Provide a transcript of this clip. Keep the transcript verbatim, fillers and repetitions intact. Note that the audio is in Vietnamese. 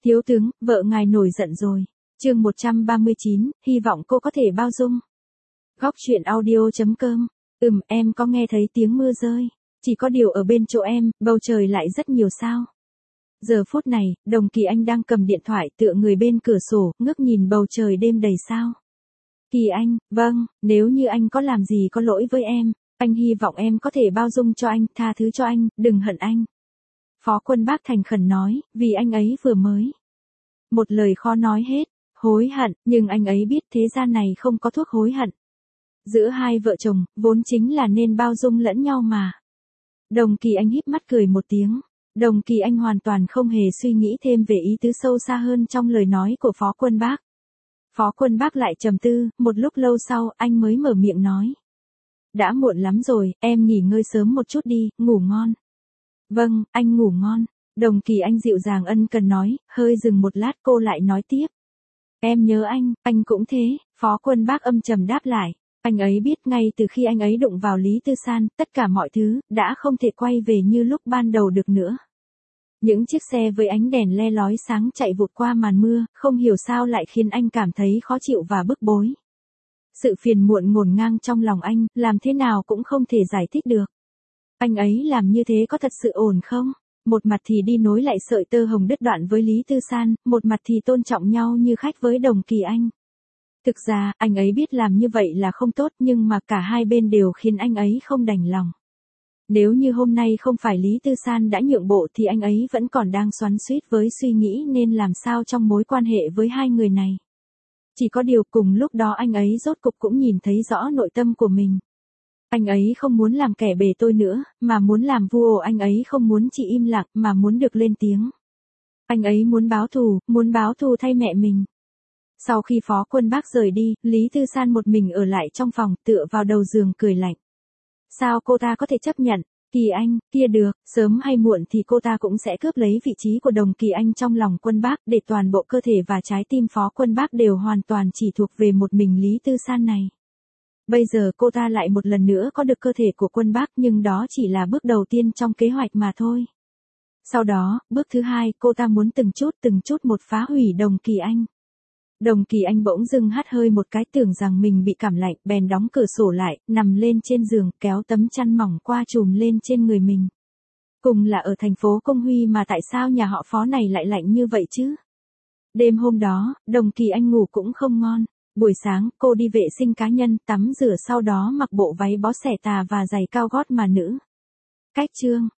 Thiếu tướng, vợ ngài nổi giận rồi. Chương một trăm ba mươi chín, hy vọng cô có thể bao dung. Góc truyện audio chấm com. Ừm, em có nghe thấy tiếng mưa rơi. Chỉ có điều ở bên chỗ em, bầu trời lại rất nhiều sao. Giờ phút này, Đồng Kỳ Anh đang cầm điện thoại tựa người bên cửa sổ, ngước nhìn bầu trời đêm đầy sao. Kỳ Anh, vâng, nếu như anh có làm gì có lỗi với em, anh hy vọng em có thể bao dung cho anh, tha thứ cho anh, đừng hận anh. Phó Quân Bác thành khẩn nói, vì anh ấy vừa mới. Một lời khó nói hết, hối hận, nhưng anh ấy biết thế gian này không có thuốc hối hận. Giữa hai vợ chồng, vốn chính là nên bao dung lẫn nhau mà. Đồng Kỳ Anh híp mắt cười một tiếng. Đồng Kỳ Anh hoàn toàn không hề suy nghĩ thêm về ý tứ sâu xa hơn trong lời nói của Phó Quân Bác. Phó Quân Bác lại trầm tư, một lúc lâu sau, anh mới mở miệng nói. Đã muộn lắm rồi, em nghỉ ngơi sớm một chút đi, ngủ ngon. Vâng, anh ngủ ngon. Đồng Kỳ Anh dịu dàng ân cần nói, hơi dừng một lát cô lại nói tiếp. Em nhớ anh, anh cũng thế, Phó Quân Bác âm trầm đáp lại. Anh ấy biết ngay từ khi anh ấy đụng vào Lý Tư San, tất cả mọi thứ, đã không thể quay về như lúc ban đầu được nữa. Những chiếc xe với ánh đèn le lói sáng chạy vụt qua màn mưa, không hiểu sao lại khiến anh cảm thấy khó chịu và bức bối. Sự phiền muộn ngổn ngang trong lòng anh, làm thế nào cũng không thể giải thích được. Anh ấy làm như thế có thật sự ổn không? Một mặt thì đi nối lại sợi tơ hồng đứt đoạn với Lý Tư San, một mặt thì tôn trọng nhau như khách với Đồng Kỳ Anh. Thực ra, anh ấy biết làm như vậy là không tốt nhưng mà cả hai bên đều khiến anh ấy không đành lòng. Nếu như hôm nay không phải Lý Tư San đã nhượng bộ thì anh ấy vẫn còn đang xoắn xuýt với suy nghĩ nên làm sao trong mối quan hệ với hai người này. Chỉ có điều cùng lúc đó anh ấy rốt cục cũng nhìn thấy rõ nội tâm của mình. Anh ấy không muốn làm kẻ bề tôi nữa, mà muốn làm vua, anh ấy không muốn chỉ im lặng mà muốn được lên tiếng. Anh ấy muốn báo thù, muốn báo thù thay mẹ mình. Sau khi Phó Quân Bác rời đi, Lý Tư San một mình ở lại trong phòng, tựa vào đầu giường cười lạnh. Sao cô ta có thể chấp nhận? Kỳ Anh, kia được, sớm hay muộn thì cô ta cũng sẽ cướp lấy vị trí của Đồng Kỳ Anh trong lòng Quân Bác, để toàn bộ cơ thể và trái tim Phó Quân Bác đều hoàn toàn chỉ thuộc về một mình Lý Tư San này. Bây giờ cô ta lại một lần nữa có được cơ thể của Quân Bác nhưng đó chỉ là bước đầu tiên trong kế hoạch mà thôi. Sau đó, bước thứ hai, cô ta muốn từng chút từng chút một phá hủy Đồng Kỳ Anh. Đồng Kỳ Anh bỗng dưng hắt hơi một cái tưởng rằng mình bị cảm lạnh, bèn đóng cửa sổ lại, nằm lên trên giường, kéo tấm chăn mỏng qua trùm lên trên người mình. Cùng là ở thành phố Công Huy mà tại sao nhà họ Phó này lại lạnh như vậy chứ? Đêm hôm đó, Đồng Kỳ Anh ngủ cũng không ngon. Buổi sáng, cô đi vệ sinh cá nhân, tắm rửa sau đó mặc bộ váy bó xẻ tà và giày cao gót mà nữ. Cách chương.